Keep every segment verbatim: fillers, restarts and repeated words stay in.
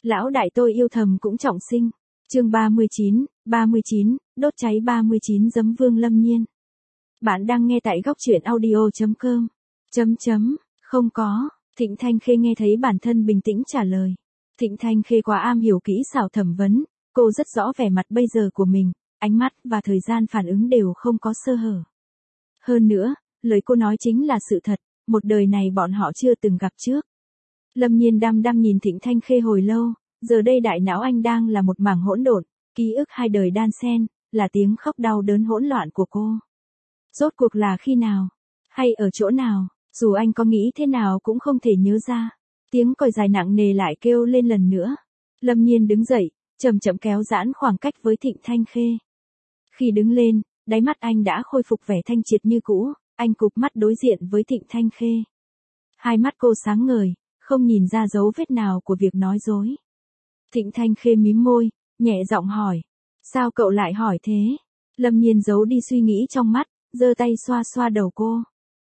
Lão đại tôi yêu thầm cũng trọng sinh. Chương ba mươi chín, ba mươi chín, đốt cháy ba mươi chín giấm Vương Lâm Nhiên. Bạn đang nghe tại góc truyện audio chấm com. Chấm chấm, không có, Thịnh Thanh Khê nghe thấy bản thân bình tĩnh trả lời. Thịnh Thanh Khê quá am hiểu kỹ xảo thẩm vấn, cô rất rõ vẻ mặt bây giờ của mình, ánh mắt và thời gian phản ứng đều không có sơ hở. Hơn nữa, lời cô nói chính là sự thật, một đời này bọn họ chưa từng gặp trước. Lâm Nhiên đăm đăm nhìn Thịnh Thanh Khê hồi lâu, giờ đây đại não anh đang là một mảng hỗn độn, ký ức hai đời đan xen, là tiếng khóc đau đớn hỗn loạn của cô. Rốt cuộc là khi nào? Hay ở chỗ nào? Dù anh có nghĩ thế nào cũng không thể nhớ ra. Tiếng còi dài nặng nề lại kêu lên lần nữa. Lâm Nhiên đứng dậy, chậm chậm kéo giãn khoảng cách với Thịnh Thanh Khê. Khi đứng lên, đáy mắt anh đã khôi phục vẻ thanh triệt như cũ, anh cụp mắt đối diện với Thịnh Thanh Khê. Hai mắt cô sáng ngời, không nhìn ra dấu vết nào của việc nói dối. Thịnh Thanh Khê mím môi, nhẹ giọng hỏi. Sao cậu lại hỏi thế? Lâm Nhiên giấu đi suy nghĩ trong mắt, giơ tay xoa xoa đầu cô.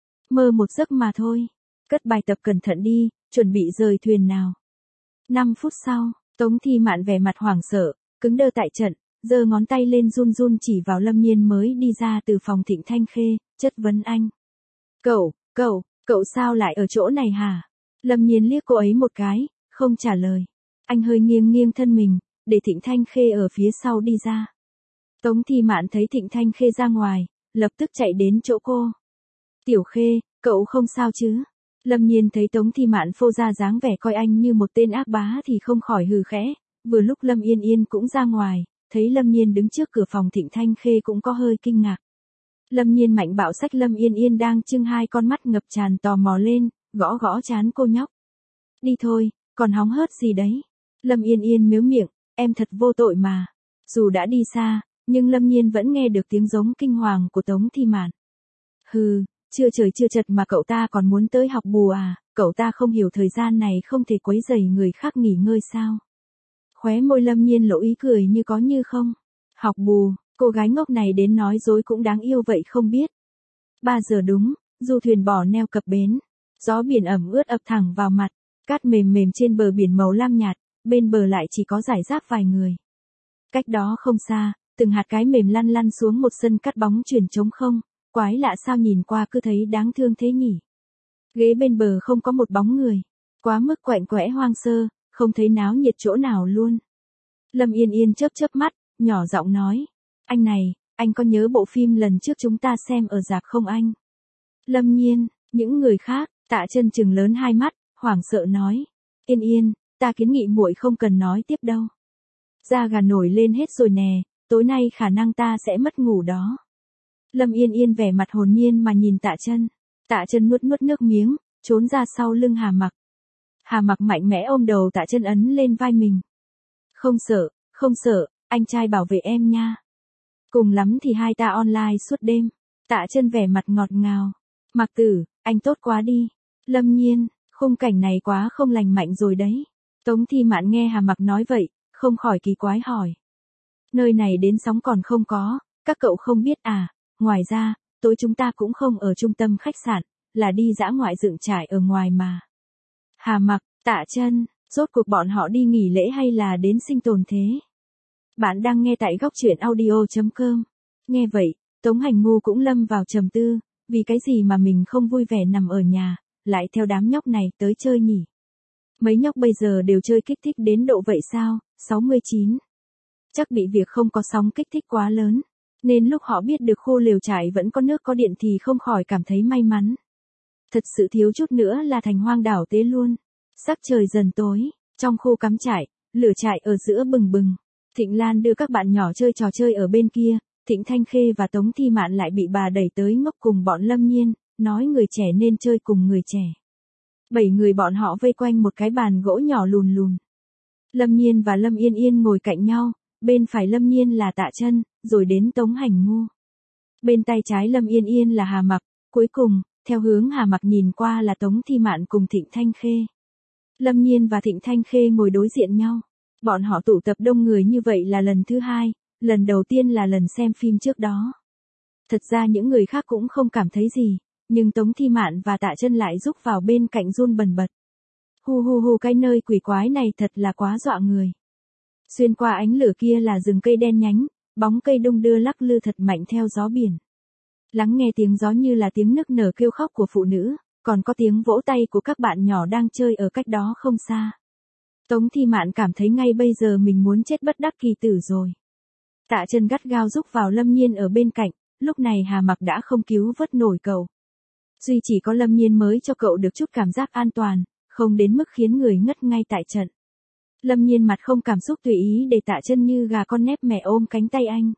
Mơ một giấc mà thôi. Cất bài tập cẩn thận đi, chuẩn bị rời thuyền nào. Năm phút sau, Tống Thi Mạn vẻ mặt hoảng sợ, cứng đơ tại trận, giơ ngón tay lên run run chỉ vào Lâm Nhiên mới đi ra từ phòng Thịnh Thanh Khê, chất vấn anh. Cậu, cậu, cậu sao lại ở chỗ này hả? Lâm Nhiên liếc cô ấy một cái, không trả lời. Anh hơi nghiêng nghiêng thân mình, để Thịnh Thanh Khê ở phía sau đi ra. Tống Thi Mạn thấy Thịnh Thanh Khê ra ngoài, lập tức chạy đến chỗ cô. Tiểu Khê, cậu không sao chứ? Lâm Nhiên thấy Tống Thi Mạn phô ra dáng vẻ coi anh như một tên ác bá thì không khỏi hừ khẽ. Vừa lúc Lâm Yên Yên cũng ra ngoài, thấy Lâm Nhiên đứng trước cửa phòng Thịnh Thanh Khê cũng có hơi kinh ngạc. Lâm Nhiên mạnh bạo xách Lâm Yên Yên đang trưng hai con mắt ngập tràn tò mò lên, gõ gõ trán cô nhóc. Đi thôi, còn hóng hớt gì đấy? Lâm Yên Yên mếu miệng, em thật vô tội mà. Dù đã đi xa, nhưng Lâm Nhiên vẫn nghe được tiếng giống kinh hoàng của Tống Thi Mạn. Hừ, chưa trời chưa chật mà cậu ta còn muốn tới học bù à, cậu ta không hiểu thời gian này không thể quấy rầy người khác nghỉ ngơi sao? Khóe môi Lâm Nhiên lộ ý cười như có như không. Học bù, cô gái ngốc này đến nói dối cũng đáng yêu vậy không biết. Ba giờ đúng, du thuyền bỏ neo cập bến. Gió biển ẩm ướt ập thẳng vào mặt, cát mềm mềm trên bờ biển màu lam nhạt, bên bờ lại chỉ có rải rác vài người. Cách đó không xa, từng hạt cái mềm lăn lăn xuống một sân cát bóng chuyển trống không, quái lạ sao nhìn qua cứ thấy đáng thương thế nhỉ. Ghế bên bờ không có một bóng người, quá mức quạnh quẽ hoang sơ, không thấy náo nhiệt chỗ nào luôn. Lâm Yên Yên chớp chớp mắt, nhỏ giọng nói, anh này, anh có nhớ bộ phim lần trước chúng ta xem ở rạp không anh? Lâm Nhiên, những người khác, Tạ Chân trừng lớn hai mắt, hoảng sợ nói, Yên Yên, ta kiến nghị muội không cần nói tiếp đâu. Da gà nổi lên hết rồi nè, tối nay khả năng ta sẽ mất ngủ đó. Lâm Yên Yên vẻ mặt hồn nhiên mà nhìn Tạ Chân. Tạ Chân nuốt nuốt nước miếng, trốn ra sau lưng Hà Mặc. Hà Mặc mạnh mẽ ôm đầu Tạ Chân ấn lên vai mình. Không sợ, không sợ, anh trai bảo vệ em nha. Cùng lắm thì hai ta online suốt đêm. Tạ Chân vẻ mặt ngọt ngào. Mặc Tử, anh tốt quá đi. Lâm Nhiên, khung cảnh này quá không lành mạnh rồi đấy. Tống Thi Mạn nghe Hà Mặc nói vậy, không khỏi kỳ quái hỏi. Nơi này đến sóng còn không có, các cậu không biết à, ngoài ra, tối chúng ta cũng không ở trung tâm khách sạn, là đi dã ngoại dựng trại ở ngoài mà. Hà Mặc, Tạ Chân, rốt cuộc bọn họ đi nghỉ lễ hay là đến sinh tồn thế? Bạn đang nghe tại góc truyện audio chấm com. Nghe vậy, Tống Hành Ngu cũng lâm vào trầm tư, vì cái gì mà mình không vui vẻ nằm ở nhà, lại theo đám nhóc này tới chơi nhỉ? Mấy nhóc bây giờ đều chơi kích thích đến độ vậy sao? sáu mươi chín. Chắc bị việc không có sóng kích thích quá lớn, nên lúc họ biết được khu lều trại vẫn có nước có điện thì không khỏi cảm thấy may mắn. Thật sự thiếu chút nữa là thành hoang đảo tế luôn. Sắc trời dần tối, trong khu cắm trại, lửa trại ở giữa bừng bừng. Thịnh Lan đưa các bạn nhỏ chơi trò chơi ở bên kia, Thịnh Thanh Khê và Tống Thi Mạn lại bị bà đẩy tới ngốc cùng bọn Lâm Nhiên, nói người trẻ nên chơi cùng người trẻ. Bảy người bọn họ vây quanh một cái bàn gỗ nhỏ lùn lùn. Lâm Nhiên và Lâm Yên Yên ngồi cạnh nhau, bên phải Lâm Nhiên là Tạ Chân, rồi đến Tống Hành Ngu. Bên tay trái Lâm Yên Yên là Hà Mặc, cuối cùng, theo hướng Hà Mặc nhìn qua là Tống Thi Mạn cùng Thịnh Thanh Khê. Lâm Nhiên và Thịnh Thanh Khê ngồi đối diện nhau. Bọn họ tụ tập đông người như vậy là lần thứ hai, lần đầu tiên là lần xem phim trước đó. Thật ra những người khác cũng không cảm thấy gì, nhưng Tống Thi Mạn và Tạ Chân lại rúc vào bên cạnh run bần bật. Hu hu hu, cái nơi quỷ quái này thật là quá dọa người. Xuyên qua ánh lửa kia là rừng cây đen nhánh, bóng cây đung đưa lắc lư thật mạnh theo gió biển. Lắng nghe tiếng gió như là tiếng nức nở kêu khóc của phụ nữ, còn có tiếng vỗ tay của các bạn nhỏ đang chơi ở cách đó không xa. Tống Thi Mạn cảm thấy ngay bây giờ mình muốn chết bất đắc kỳ tử rồi. Tạ Chân gắt gao rúc vào Lâm Nhiên ở bên cạnh, lúc này Hà Mặc đã không cứu vớt nổi cậu. Duy chỉ có Lâm Nhiên mới cho cậu được chút cảm giác an toàn, không đến mức khiến người ngất ngay tại trận. Lâm Nhiên mặt không cảm xúc tùy ý để Tạ Chân như gà con nép mẹ ôm cánh tay anh.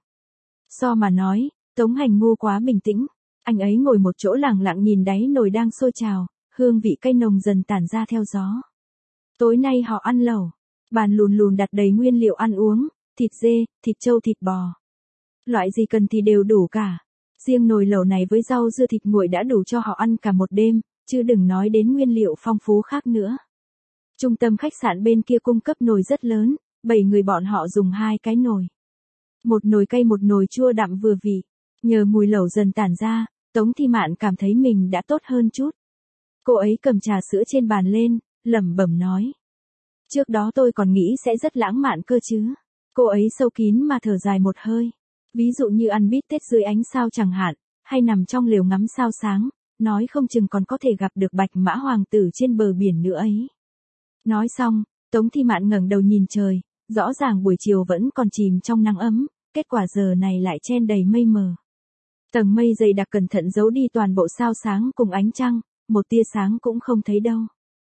So mà nói, Tống Hành ngu quá bình tĩnh, anh ấy ngồi một chỗ lặng lặng nhìn đáy nồi đang sôi trào, hương vị cay nồng dần tản ra theo gió. Tối nay họ ăn lẩu, bàn lùn lùn đặt đầy nguyên liệu ăn uống, thịt dê, thịt trâu, thịt bò. Loại gì cần thì đều đủ cả. Riêng nồi lẩu này với rau dưa thịt nguội đã đủ cho họ ăn cả một đêm, chứ đừng nói đến nguyên liệu phong phú khác nữa. Trung tâm khách sạn bên kia cung cấp nồi rất lớn, bảy người bọn họ dùng hai cái nồi. Một nồi cay một nồi chua đậm vừa vị. Nhờ mùi lẩu dần tản ra, Tống Thi Mạn cảm thấy mình đã tốt hơn chút. Cô ấy cầm trà sữa trên bàn lên, lẩm bẩm nói. Trước đó tôi còn nghĩ sẽ rất lãng mạn cơ chứ. Cô ấy sâu kín mà thở dài một hơi. Ví dụ như ăn bít tết dưới ánh sao chẳng hạn, hay nằm trong lều ngắm sao sáng, nói không chừng còn có thể gặp được bạch mã hoàng tử trên bờ biển nữa ấy. Nói xong, Tống Thi Mạn ngẩng đầu nhìn trời, rõ ràng buổi chiều vẫn còn chìm trong nắng ấm, kết quả giờ này lại chen đầy mây mờ. Tầng mây dày đặc cẩn thận giấu đi toàn bộ sao sáng cùng ánh trăng, một tia sáng cũng không thấy đâu.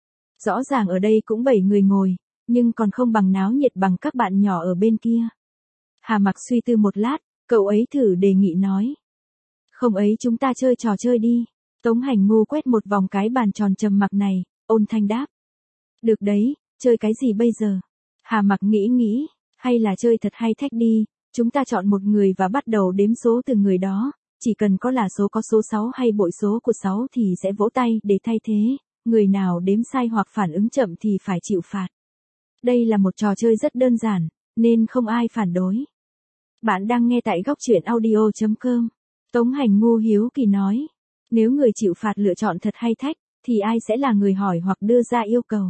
Rõ ràng ở đây cũng bảy người ngồi, nhưng còn không bằng náo nhiệt bằng các bạn nhỏ ở bên kia. Hà Mặc suy tư một lát, cậu ấy thử đề nghị nói. Không ấy, chúng ta chơi trò chơi đi. Tống Hành ngu quét một vòng cái bàn tròn trầm mặc này, ôn thanh đáp. Được đấy, chơi cái gì bây giờ? Hà Mặc nghĩ nghĩ, hay là chơi thật hay thách đi, chúng ta chọn một người và bắt đầu đếm số từ người đó, chỉ cần có là số có số sáu hay bội số của sáu thì sẽ vỗ tay để thay thế, người nào đếm sai hoặc phản ứng chậm thì phải chịu phạt. Đây là một trò chơi rất đơn giản, nên không ai phản đối. Bạn đang nghe tại góc truyện audio chấm com. Tống Hành ngu hiếu kỳ nói. Nếu người chịu phạt lựa chọn thật hay thách, thì ai sẽ là người hỏi hoặc đưa ra yêu cầu?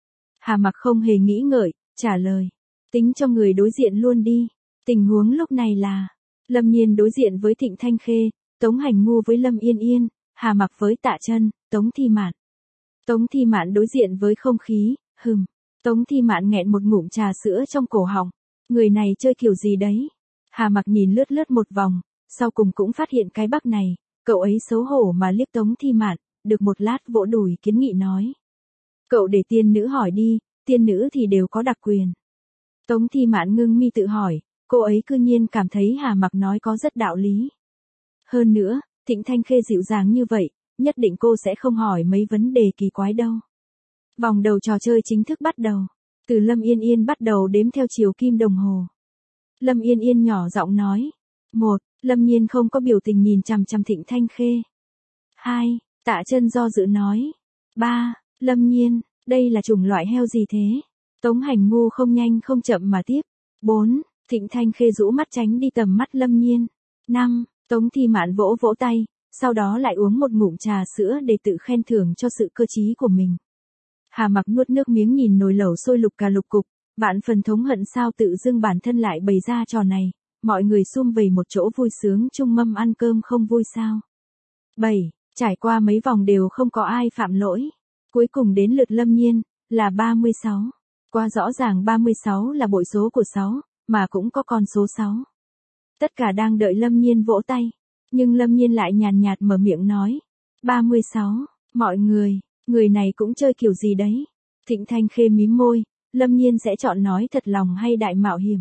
Hà Mặc không hề nghĩ ngợi, trả lời. Tính cho người đối diện luôn đi. Tình huống lúc này là, Lâm Nhiên đối diện với Thịnh Thanh Khê, Tống Hành ngu với Lâm Yên Yên, Hà Mặc với Tạ Chân, Tống Thi Mạn. Tống Thi Mạn đối diện với không khí, hừm. Tống Thi Mạn nghẹn một ngụm trà sữa trong cổ họng. Người này chơi kiểu gì đấy? Hà Mặc nhìn lướt lướt một vòng, sau cùng cũng phát hiện cái bug này, cậu ấy xấu hổ mà liếc Tống Thi Mạn, được một lát vỗ đùi kiến nghị nói. Cậu để tiên nữ hỏi đi, tiên nữ thì đều có đặc quyền. Tống Thi Mạn ngưng mi tự hỏi, cô ấy cư nhiên cảm thấy Hà Mặc nói có rất đạo lý. Hơn nữa, Thịnh Thanh Khê dịu dàng như vậy, nhất định cô sẽ không hỏi mấy vấn đề kỳ quái đâu. Vòng đầu trò chơi chính thức bắt đầu. Từ Lâm Yên Yên bắt đầu đếm theo chiều kim đồng hồ. Lâm Yên Yên nhỏ giọng nói. Một, Lâm Nhiên không có biểu tình nhìn chằm chằm Thịnh Thanh Khê. Hai, Tạ Chân do dự nói. Ba, Lâm Nhiên, đây là chủng loại heo gì thế? Tống Hành ngu không nhanh không chậm mà tiếp. Bốn, Thịnh Thanh Khê rũ mắt tránh đi tầm mắt Lâm Nhiên. Năm, Tống Thi Mạn vỗ vỗ tay, sau đó lại uống một ngụm trà sữa để tự khen thưởng cho sự cơ trí của mình. Hà Mặc nuốt nước miếng nhìn nồi lẩu sôi lục cà lục cục, vạn phần thống hận sao tự dưng bản thân lại bày ra trò này, mọi người sum vầy một chỗ vui sướng chung mâm ăn cơm không vui sao. Bảy, trải qua mấy vòng đều không có ai phạm lỗi. Cuối cùng đến lượt Lâm Nhiên, là ba mươi sáu. Qua rõ ràng ba mươi sáu là bội số của sáu, mà cũng có con số sáu. Tất cả đang đợi Lâm Nhiên vỗ tay, nhưng Lâm Nhiên lại nhàn nhạt mở miệng nói. ba mươi sáu, mọi người. Người này cũng chơi kiểu gì đấy? Thịnh Thanh Khê mím môi, Lâm Nhiên sẽ chọn nói thật lòng hay đại mạo hiểm.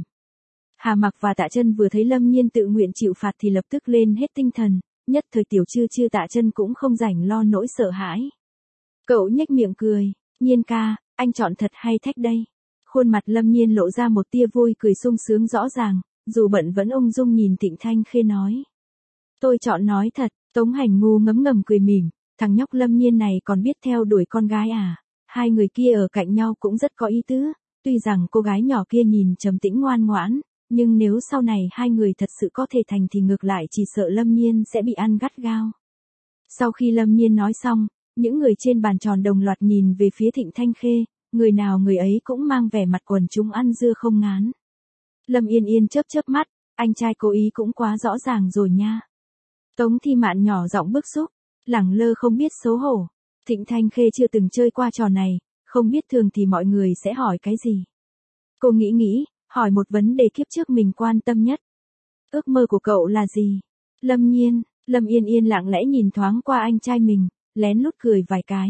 Hà Mặc và Tạ Chân vừa thấy Lâm Nhiên tự nguyện chịu phạt thì lập tức lên hết tinh thần, nhất thời tiểu chư chư Tạ Chân cũng không rảnh lo nỗi sợ hãi. Cậu nhếch miệng cười, Nhiên ca, anh chọn thật hay thách đây. Khuôn mặt Lâm Nhiên lộ ra một tia vui cười sung sướng rõ ràng, dù bận vẫn ung dung nhìn Thịnh Thanh Khê nói. Tôi chọn nói thật. Tống Hành ngu ngấm ngầm cười mỉm. Thằng nhóc Lâm Nhiên này còn biết theo đuổi con gái à? Hai người kia ở cạnh nhau cũng rất có ý tứ, tuy rằng cô gái nhỏ kia nhìn trầm tĩnh ngoan ngoãn, nhưng nếu sau này hai người thật sự có thể thành thì ngược lại chỉ sợ Lâm Nhiên sẽ bị ăn gắt gao. Sau khi Lâm Nhiên nói xong, những người trên bàn tròn đồng loạt nhìn về phía Thịnh Thanh Khê, người nào người ấy cũng mang vẻ mặt quần chúng ăn dưa không ngán. Lâm Yên Yên chớp chớp mắt, anh trai cố ý cũng quá rõ ràng rồi nha. Tống Thi Mạn nhỏ giọng bức xúc, lẳng lơ không biết xấu hổ. Thịnh Thanh Khê chưa từng chơi qua trò này, không biết thường thì mọi người sẽ hỏi cái gì. Cô nghĩ nghĩ, hỏi một vấn đề kiếp trước mình quan tâm nhất. Ước mơ của cậu là gì? Lâm Nhiên, Lâm Yên Yên lặng lẽ nhìn thoáng qua anh trai mình, lén lút cười vài cái.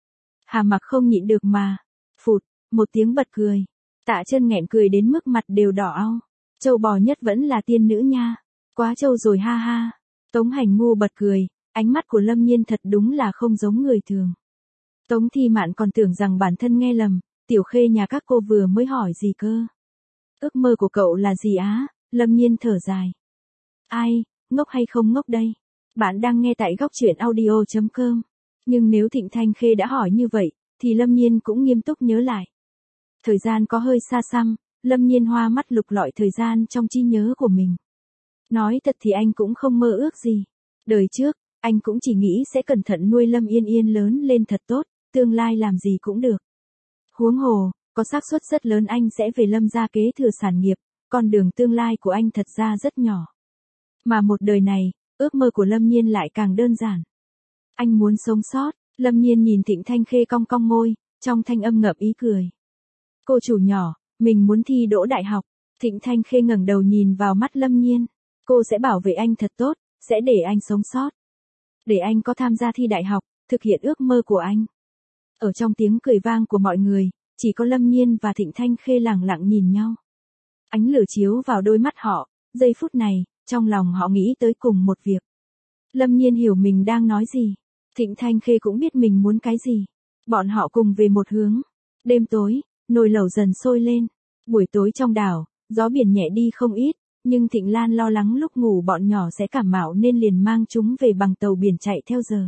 Hà Mặc không nhịn được mà. Phụt, một tiếng bật cười. Tạ Chân nghẹn cười đến mức mặt đều đỏ au. Trâu bò nhất vẫn là tiên nữ nha. Quá trâu rồi ha ha. Tống Hành Ngu bật cười, ánh mắt của Lâm Nhiên thật đúng là không giống người thường. Tống Thi Mạn còn tưởng rằng bản thân nghe lầm, Tiểu Khê nhà các cô vừa mới hỏi gì cơ. Ước mơ của cậu là gì á? Lâm Nhiên thở dài. Ai, ngốc hay không ngốc đây? Bạn đang nghe tại góc truyện audio chấm com. Nhưng nếu Thịnh Thanh Khê đã hỏi như vậy, thì Lâm Nhiên cũng nghiêm túc nhớ lại. Thời gian có hơi xa xăm, Lâm Nhiên hoa mắt lục lọi thời gian trong trí nhớ của mình. Nói thật thì anh cũng không mơ ước gì. Đời trước, anh cũng chỉ nghĩ sẽ cẩn thận nuôi Lâm Yên Yên lớn lên thật tốt, tương lai làm gì cũng được. Huống hồ, có xác suất rất lớn anh sẽ về Lâm gia kế thừa sản nghiệp, con đường tương lai của anh thật ra rất nhỏ. Mà một đời này, ước mơ của Lâm Nhiên lại càng đơn giản. Anh muốn sống sót. Lâm Nhiên nhìn Thịnh Thanh Khê cong cong môi, trong thanh âm ngậm ý cười. Cô chủ nhỏ, mình muốn thi đỗ đại học. Thịnh Thanh Khê ngẩng đầu nhìn vào mắt Lâm Nhiên. Cô sẽ bảo vệ anh thật tốt, sẽ để anh sống sót. Để anh có tham gia thi đại học, thực hiện ước mơ của anh. Ở trong tiếng cười vang của mọi người, chỉ có Lâm Nhiên và Thịnh Thanh Khê lặng lặng nhìn nhau. Ánh lửa chiếu vào đôi mắt họ, giây phút này, trong lòng họ nghĩ tới cùng một việc. Lâm Nhiên hiểu mình đang nói gì. Thịnh Thanh Khê cũng biết mình muốn cái gì. Bọn họ cùng về một hướng. Đêm tối, nồi lẩu dần sôi lên. Buổi tối trong đảo, gió biển nhẹ đi không ít, nhưng Thịnh Lan lo lắng lúc ngủ bọn nhỏ sẽ cảm mạo nên liền mang chúng về bằng tàu biển chạy theo giờ.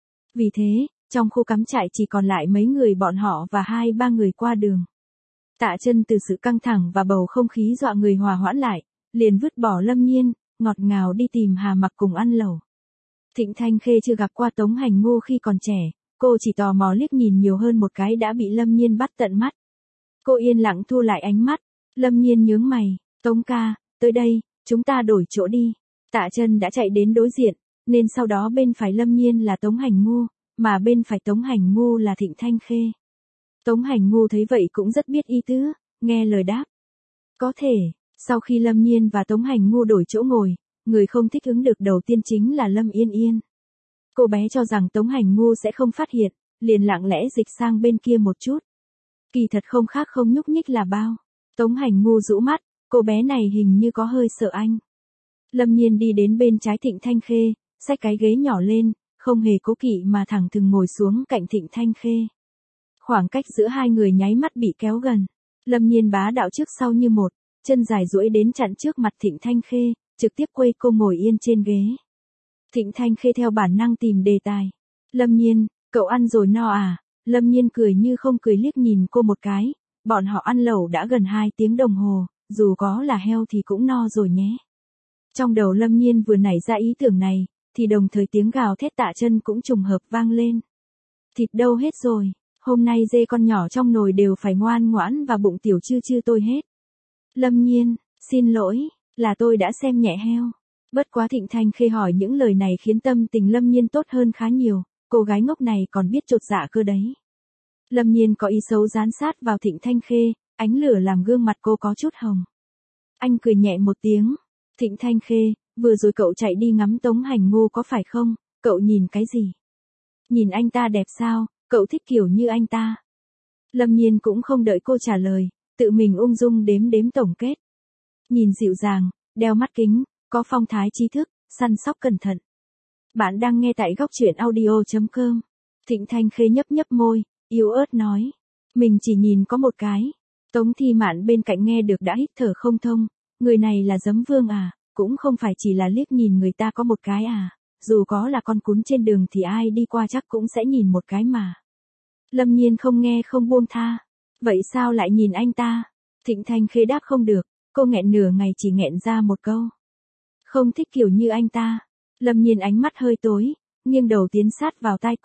Vì thế, trong khu cắm trại chỉ còn lại mấy người bọn họ và hai ba người qua đường. Tạ Chân từ sự căng thẳng và bầu không khí dọa người hòa hoãn lại, liền vứt bỏ Lâm Nhiên, ngọt ngào đi tìm Hà Mặc cùng ăn lẩu. Thịnh Thanh Khê chưa gặp qua Tống Hành Ngu khi còn trẻ, cô chỉ tò mò liếc nhìn nhiều hơn một cái đã bị Lâm Nhiên bắt tận mắt. Cô yên lặng thu lại ánh mắt, Lâm Nhiên nhướng mày, Tống ca, tới đây, chúng ta đổi chỗ đi. Tạ Chân đã chạy đến đối diện, nên sau đó bên phải Lâm Nhiên là Tống Hành Ngu, mà bên phải Tống Hành Ngu là Thịnh Thanh Khê. Tống Hành Ngu thấy vậy cũng rất biết ý tứ, nghe lời đáp. Có thể, sau khi Lâm Nhiên và Tống Hành Ngu đổi chỗ ngồi, người không thích ứng được đầu tiên chính là Lâm Yên Yên. Cô bé cho rằng Tống Hành Ngu sẽ không phát hiện, liền lặng lẽ dịch sang bên kia một chút. Kỳ thật không khác không nhúc nhích là bao. Tống Hành Ngu rũ mắt, cô bé này hình như có hơi sợ anh. Lâm Nhiên đi đến bên trái Thịnh Thanh Khê, xách cái ghế nhỏ lên, không hề cố kỵ mà thẳng thừng ngồi xuống cạnh Thịnh Thanh Khê. Khoảng cách giữa hai người nháy mắt bị kéo gần. Lâm Nhiên bá đạo trước sau như một, chân dài duỗi đến chặn trước mặt Thịnh Thanh Khê, trực tiếp quay cô ngồi yên trên ghế. Thịnh Thanh Khê theo bản năng tìm đề tài. Lâm Nhiên, cậu ăn rồi no à? Lâm Nhiên cười như không cười liếc nhìn cô một cái. Bọn họ ăn lẩu đã gần hai tiếng đồng hồ, dù có là heo thì cũng no rồi nhé. Trong đầu Lâm Nhiên vừa nảy ra ý tưởng này, thì đồng thời tiếng gào thét Tạ Chân cũng trùng hợp vang lên. Thịt đâu hết rồi, hôm nay dê con nhỏ trong nồi đều phải ngoan ngoãn và bụng tiểu chư chư tôi hết. Lâm Nhiên, xin lỗi, là tôi đã xem nhẹ heo. Bất quá Thịnh Thanh Khê hỏi những lời này khiến tâm tình Lâm Nhiên tốt hơn khá nhiều, cô gái ngốc này còn biết chột dạ cơ đấy. Lâm Nhiên có ý xấu dán sát vào Thịnh Thanh Khê, ánh lửa làm gương mặt cô có chút hồng. Anh cười nhẹ một tiếng. Thịnh Thanh Khê, vừa rồi cậu chạy đi ngắm Tống Hành Ngu có phải không? Cậu nhìn cái gì? Nhìn anh ta đẹp sao? Cậu thích kiểu như anh ta? Lâm Nhiên cũng không đợi cô trả lời, tự mình ung dung đếm đếm tổng kết. Nhìn dịu dàng, đeo mắt kính, có phong thái trí thức, săn sóc cẩn thận. Bạn đang nghe tại góc truyện audio chấm com. Thịnh Thanh Khê nhấp nhấp môi, yếu ớt nói. Mình chỉ nhìn có một cái. Tống Thi Mạn bên cạnh nghe được đã hít thở không thông. Người này là Giấm Vương à, cũng không phải chỉ là liếc nhìn người ta có một cái à. Dù có là con cún trên đường thì ai đi qua chắc cũng sẽ nhìn một cái mà. Lâm Nhiên không nghe không buông tha. Vậy sao lại nhìn anh ta? Thịnh Thanh Khê đáp không được, cô nghẹn nửa ngày chỉ nghẹn ra một câu. Không thích kiểu như anh ta. Lâm Nhiên ánh mắt hơi tối, nghiêng đầu tiến sát vào tai cô,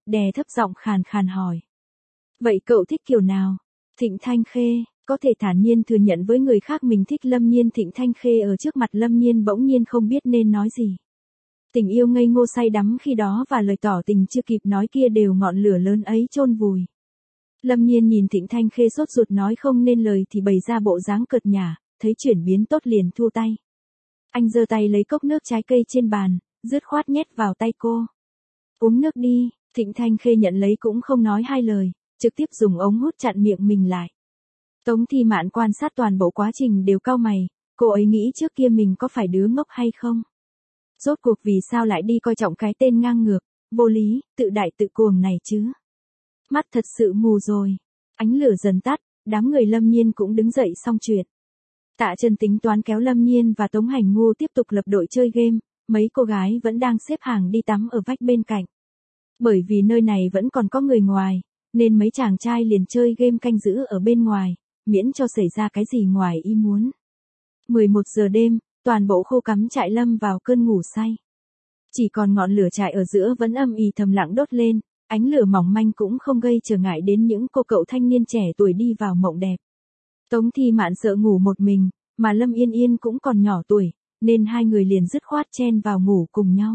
đè thấp giọng khàn khàn hỏi. Vậy cậu thích kiểu nào? Thịnh Thanh Khê, có thể thản nhiên thừa nhận với người khác mình thích Lâm Nhiên. Thịnh Thanh Khê ở trước mặt Lâm Nhiên bỗng nhiên không biết nên nói gì. Tình yêu ngây ngô say đắm khi đó và lời tỏ tình chưa kịp nói kia đều ngọn lửa lớn ấy chôn vùi. Lâm Nhiên nhìn Thịnh Thanh Khê sốt ruột nói không nên lời thì bày ra bộ dáng cợt nhả, thấy chuyển biến tốt liền thu tay. Anh giơ tay lấy cốc nước trái cây trên bàn, dứt khoát nhét vào tay cô. Uống nước đi. Thịnh Thanh Khê nhận lấy cũng không nói hai lời, trực tiếp dùng ống hút chặn miệng mình lại. Tống Thi Mạn quan sát toàn bộ quá trình đều cau mày, cô ấy nghĩ trước kia mình có phải đứa ngốc hay không? Rốt cuộc vì sao lại đi coi trọng cái tên ngang ngược, vô lý, tự đại tự cuồng này chứ? Mắt thật sự mù rồi. Ánh lửa dần tắt, đám người Lâm Nhiên cũng đứng dậy xong chuyện. Tạ Trần tính toán kéo Lâm Nhiên và Tống Hành Ngu tiếp tục lập đội chơi game, mấy cô gái vẫn đang xếp hàng đi tắm ở vách bên cạnh. Bởi vì nơi này vẫn còn có người ngoài, nên mấy chàng trai liền chơi game canh giữ ở bên ngoài, miễn cho xảy ra cái gì ngoài ý muốn. mười một giờ đêm, toàn bộ khu cắm trại lâm vào cơn ngủ say. Chỉ còn ngọn lửa trại ở giữa vẫn âm ỉ thầm lặng đốt lên, ánh lửa mỏng manh cũng không gây trở ngại đến những cô cậu thanh niên trẻ tuổi đi vào mộng đẹp. Tống Thi Mạn sợ ngủ một mình, mà Lâm Yên Yên cũng còn nhỏ tuổi, nên hai người liền dứt khoát chen vào ngủ cùng nhau.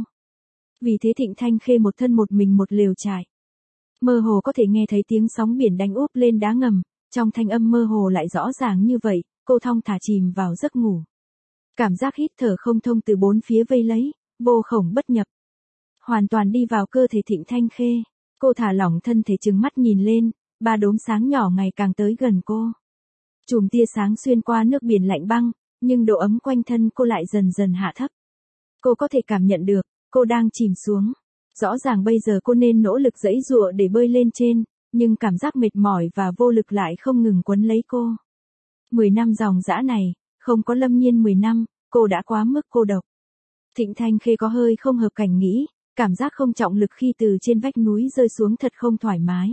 Vì thế Thịnh Thanh Khê một thân một mình một lều trại. Mơ hồ có thể nghe thấy tiếng sóng biển đánh úp lên đá ngầm, trong thanh âm mơ hồ lại rõ ràng như vậy, cô thong thả chìm vào giấc ngủ. Cảm giác hít thở không thông từ bốn phía vây lấy, vô khổng bất nhập. Hoàn toàn đi vào cơ thể Thịnh Thanh Khê, cô thả lỏng thân thể trừng mắt nhìn lên, ba đốm sáng nhỏ ngày càng tới gần cô. Chùm tia sáng xuyên qua nước biển lạnh băng, nhưng độ ấm quanh thân cô lại dần dần hạ thấp. Cô có thể cảm nhận được, cô đang chìm xuống. Rõ ràng bây giờ cô nên nỗ lực giãy giụa để bơi lên trên, nhưng cảm giác mệt mỏi và vô lực lại không ngừng quấn lấy cô. Mười năm dòng dã này, không có Lâm Nhiên mười năm, cô đã quá mức cô độc. Thịnh Thanh Khê có hơi không hợp cảnh nghĩ, cảm giác không trọng lực khi từ trên vách núi rơi xuống thật không thoải mái.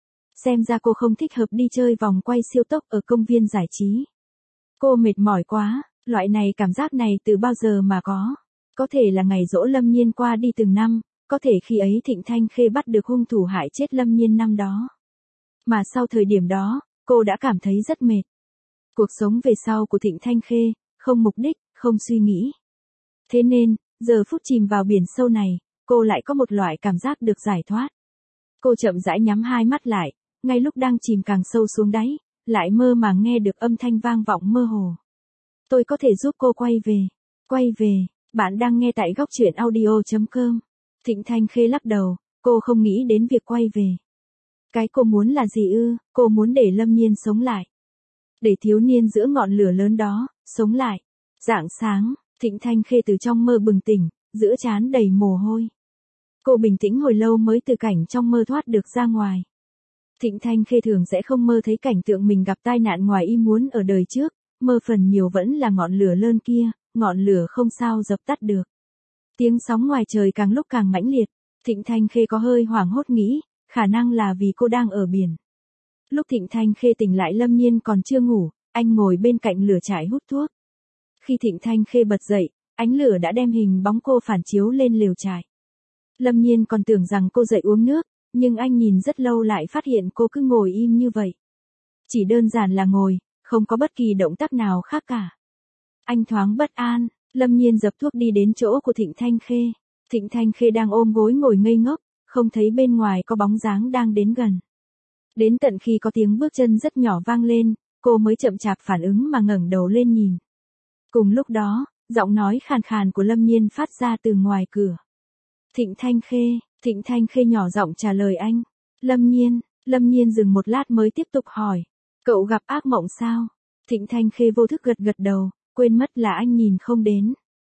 Xem ra cô không thích hợp đi chơi vòng quay siêu tốc ở công viên giải trí. Cô mệt mỏi quá, loại này cảm giác này từ bao giờ mà có. Có thể là ngày giỗ Lâm Nhiên qua đi từng năm, có thể khi ấy Thịnh Thanh Khê bắt được hung thủ hại chết Lâm Nhiên năm đó. Mà sau thời điểm đó, cô đã cảm thấy rất mệt. Cuộc sống về sau của Thịnh Thanh Khê, không mục đích, không suy nghĩ. Thế nên, giờ phút chìm vào biển sâu này, cô lại có một loại cảm giác được giải thoát. Cô chậm rãi nhắm hai mắt lại, ngay lúc đang chìm càng sâu xuống đáy, lại mơ màng nghe được âm thanh vang vọng mơ hồ. Tôi có thể giúp cô quay về. Quay về, bạn đang nghe tại góc truyện audio chấm com. Thịnh Thanh Khê lắc đầu, cô không nghĩ đến việc quay về. Cái cô muốn là gì ư? Cô muốn để Lâm Nhiên sống lại. Để thiếu niên giữa ngọn lửa lớn đó, sống lại. Rạng sáng, Thịnh Thanh Khê từ trong mơ bừng tỉnh, giữa trán đầy mồ hôi. Cô bình tĩnh hồi lâu mới từ cảnh trong mơ thoát được ra ngoài. Thịnh Thanh Khê thường sẽ không mơ thấy cảnh tượng mình gặp tai nạn ngoài ý muốn ở đời trước, mơ phần nhiều vẫn là ngọn lửa lớn kia, ngọn lửa không sao dập tắt được. Tiếng sóng ngoài trời càng lúc càng mãnh liệt, Thịnh Thanh Khê có hơi hoảng hốt nghĩ, khả năng là vì cô đang ở biển. Lúc Thịnh Thanh Khê tỉnh lại Lâm Nhiên còn chưa ngủ, anh ngồi bên cạnh lửa trại hút thuốc. Khi Thịnh Thanh Khê bật dậy, ánh lửa đã đem hình bóng cô phản chiếu lên lều trại. Lâm Nhiên còn tưởng rằng cô dậy uống nước, nhưng anh nhìn rất lâu lại phát hiện cô cứ ngồi im như vậy. Chỉ đơn giản là ngồi, không có bất kỳ động tác nào khác cả. Anh thoáng bất an, Lâm Nhiên dập thuốc đi đến chỗ của Thịnh Thanh Khê. Thịnh Thanh Khê đang ôm gối ngồi ngây ngốc, không thấy bên ngoài có bóng dáng đang đến gần. Đến tận khi có tiếng bước chân rất nhỏ vang lên, cô mới chậm chạp phản ứng mà ngẩng đầu lên nhìn. Cùng lúc đó, giọng nói khàn khàn của Lâm Nhiên phát ra từ ngoài cửa. Thịnh Thanh Khê, Thịnh Thanh Khê nhỏ giọng trả lời anh. Lâm Nhiên, Lâm Nhiên dừng một lát mới tiếp tục hỏi. Cậu gặp ác mộng sao? Thịnh Thanh Khê vô thức gật gật đầu, quên mất là anh nhìn không đến.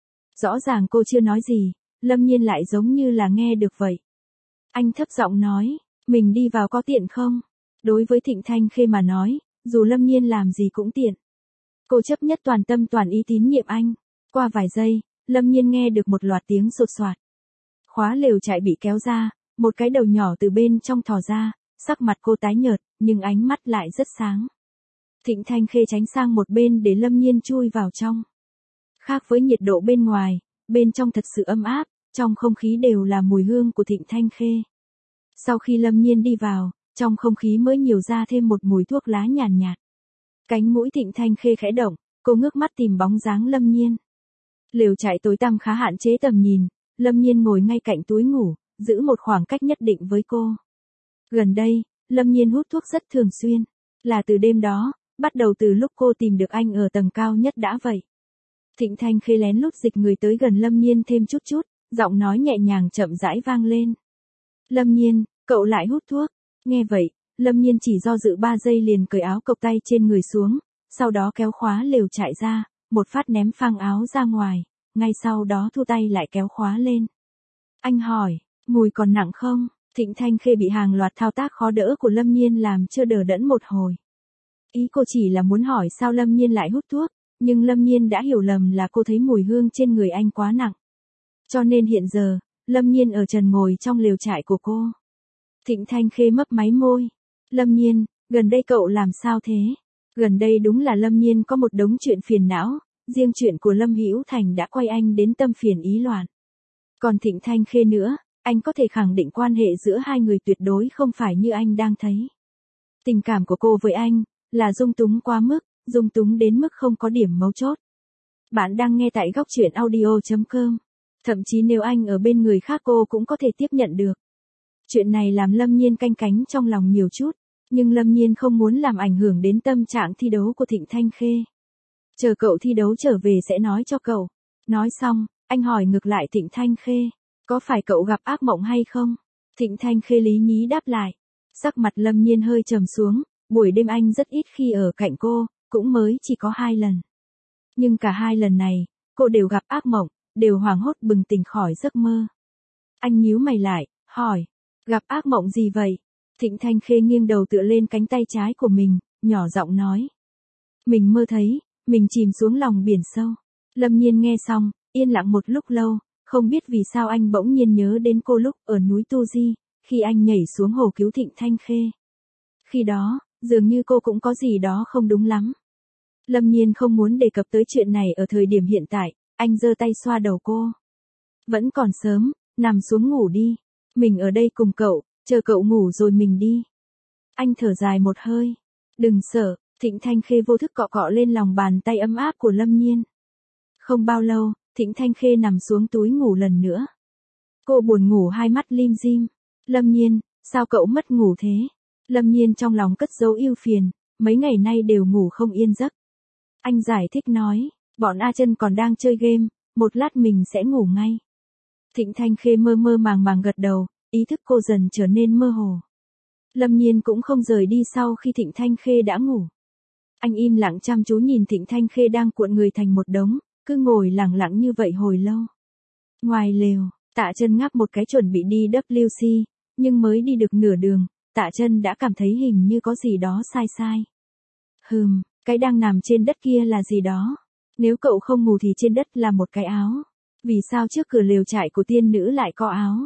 Rõ ràng cô chưa nói gì, Lâm Nhiên lại giống như là nghe được vậy. Anh thấp giọng nói, mình đi vào có tiện không? Đối với Thịnh Thanh Khê mà nói, dù Lâm Nhiên làm gì cũng tiện. Cô chấp nhất toàn tâm toàn ý tín nhiệm anh. Qua vài giây, Lâm Nhiên nghe được một loạt tiếng sột soạt. Khóa lều trại bị kéo ra, một cái đầu nhỏ từ bên trong thò ra, sắc mặt cô tái nhợt, nhưng ánh mắt lại rất sáng. Thịnh Thanh Khê tránh sang một bên để Lâm Nhiên chui vào trong. Khác với nhiệt độ bên ngoài, bên trong thật sự ấm áp, trong không khí đều là mùi hương của Thịnh Thanh Khê. Sau khi Lâm Nhiên đi vào, trong không khí mới nhiều ra thêm một mùi thuốc lá nhàn nhạt, nhạt. Cánh mũi Thịnh Thanh Khê khẽ động, cô ngước mắt tìm bóng dáng Lâm Nhiên. Lều trại tối tăm khá hạn chế tầm nhìn, Lâm Nhiên ngồi ngay cạnh túi ngủ, giữ một khoảng cách nhất định với cô. Gần đây, Lâm Nhiên hút thuốc rất thường xuyên, là từ đêm đó, bắt đầu từ lúc cô tìm được anh ở tầng cao nhất đã vậy. Thịnh Thanh Khê lén lút dịch người tới gần Lâm Nhiên thêm chút chút, giọng nói nhẹ nhàng chậm rãi vang lên. Lâm Nhiên, cậu lại hút thuốc. Nghe vậy, Lâm Nhiên chỉ do dự ba giây liền cởi áo cộc tay trên người xuống, sau đó kéo khóa lều trại ra, một phát ném phang áo ra ngoài, ngay sau đó thu tay lại kéo khóa lên. Anh hỏi, mùi còn nặng không? Thịnh Thanh Khê bị hàng loạt thao tác khó đỡ của Lâm Nhiên làm chưa đờ đẫn một hồi. Ý cô chỉ là muốn hỏi sao Lâm Nhiên lại hút thuốc, nhưng Lâm Nhiên đã hiểu lầm là cô thấy mùi hương trên người anh quá nặng. Cho nên hiện giờ, Lâm Nhiên ở trần ngồi trong lều trại của cô. Thịnh Thanh Khê mấp máy môi. Lâm Nhiên, gần đây cậu làm sao thế? Gần đây đúng là Lâm Nhiên có một đống chuyện phiền não, riêng chuyện của Lâm Hữu Thành đã quay anh đến tâm phiền ý loạn. Còn Thịnh Thanh Khê nữa, anh có thể khẳng định quan hệ giữa hai người tuyệt đối không phải như anh đang thấy. Tình cảm của cô với anh, là dung túng quá mức, dung túng đến mức không có điểm mấu chốt. Bạn đang nghe tại góc truyện audio chấm com. Thậm chí nếu anh ở bên người khác cô cũng có thể tiếp nhận được. Chuyện này làm Lâm Nhiên canh cánh trong lòng nhiều chút, nhưng Lâm Nhiên không muốn làm ảnh hưởng đến tâm trạng thi đấu của Thịnh Thanh Khê. Chờ cậu thi đấu trở về sẽ nói cho cậu. Nói xong, anh hỏi ngược lại Thịnh Thanh Khê, có phải cậu gặp ác mộng hay không? Thịnh Thanh Khê lý nhí đáp lại. Sắc mặt Lâm Nhiên hơi trầm xuống, buổi đêm anh rất ít khi ở cạnh cô, cũng mới chỉ có hai lần. Nhưng cả hai lần này, cô đều gặp ác mộng, đều hoảng hốt bừng tỉnh khỏi giấc mơ. Anh nhíu mày lại, hỏi, gặp ác mộng gì vậy? Thịnh Thanh Khê nghiêng đầu tựa lên cánh tay trái của mình, nhỏ giọng nói. Mình mơ thấy, mình chìm xuống lòng biển sâu. Lâm Nhiên nghe xong, yên lặng một lúc lâu, không biết vì sao anh bỗng nhiên nhớ đến cô lúc ở núi Tu Di, khi anh nhảy xuống hồ cứu Thịnh Thanh Khê. Khi đó, dường như cô cũng có gì đó không đúng lắm. Lâm Nhiên không muốn đề cập tới chuyện này ở thời điểm hiện tại, anh giơ tay xoa đầu cô. Vẫn còn sớm, nằm xuống ngủ đi. Mình ở đây cùng cậu, chờ cậu ngủ rồi mình đi. Anh thở dài một hơi. Đừng sợ, Thịnh Thanh Khê vô thức cọ cọ lên lòng bàn tay ấm áp của Lâm Nhiên. Không bao lâu, Thịnh Thanh Khê nằm xuống túi ngủ lần nữa. Cô buồn ngủ hai mắt lim dim. Lâm Nhiên, sao cậu mất ngủ thế? Lâm Nhiên trong lòng cất giấu ưu phiền, mấy ngày nay đều ngủ không yên giấc. Anh giải thích nói, bọn A Chân còn đang chơi game, một lát mình sẽ ngủ ngay. Thịnh Thanh Khê mơ mơ màng màng gật đầu, ý thức cô dần trở nên mơ hồ. Lâm Nhiên cũng không rời đi sau khi Thịnh Thanh Khê đã ngủ. Anh im lặng chăm chú nhìn Thịnh Thanh Khê đang cuộn người thành một đống, cứ ngồi lặng lặng như vậy hồi lâu. Ngoài lều, Tạ Chân ngáp một cái chuẩn bị đi W C, nhưng mới đi được nửa đường, Tạ Chân đã cảm thấy hình như có gì đó sai sai. Hừm, cái đang nằm trên đất kia là gì đó? Nếu cậu không ngủ thì trên đất là một cái áo. Vì sao trước cửa lều trại của tiên nữ lại có áo?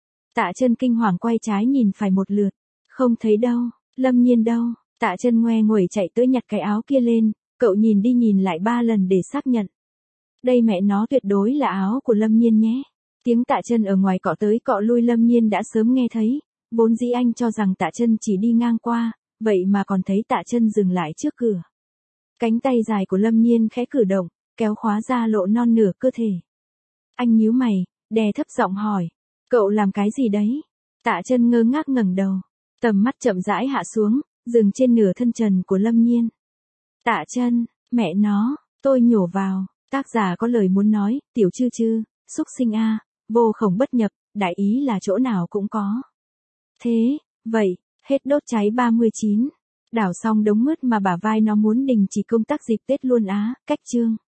Tạ Chân kinh hoàng quay trái nhìn phải một lượt. Không thấy đâu, Lâm Nhiên đâu? Tạ Chân ngoe nguẩy chạy tới nhặt cái áo kia lên, cậu nhìn đi nhìn lại ba lần để xác nhận. Đây mẹ nó tuyệt đối là áo của Lâm Nhiên nhé. Tiếng Tạ Chân ở ngoài cọ tới cọ lui Lâm Nhiên đã sớm nghe thấy, vốn dĩ anh cho rằng Tạ Chân chỉ đi ngang qua, vậy mà còn thấy Tạ Chân dừng lại trước cửa. Cánh tay dài của Lâm Nhiên khẽ cử động, kéo khóa ra lộ non nửa cơ thể. Anh nhíu mày, đè thấp giọng hỏi, cậu làm cái gì đấy? Tạ Chân ngơ ngác ngẩng đầu, tầm mắt chậm rãi hạ xuống, dừng trên nửa thân trần của Lâm Nhiên. Tạ Chân, mẹ nó, tôi nhổ vào, tác giả có lời muốn nói, tiểu chư chư, xúc sinh a, vô khổng bất nhập, đại ý là chỗ nào cũng có. Thế, vậy, hết đốt cháy ba mươi chín. Đảo xong đống mứt mà bả vai nó muốn đình chỉ công tác dịp Tết luôn á, cách chương.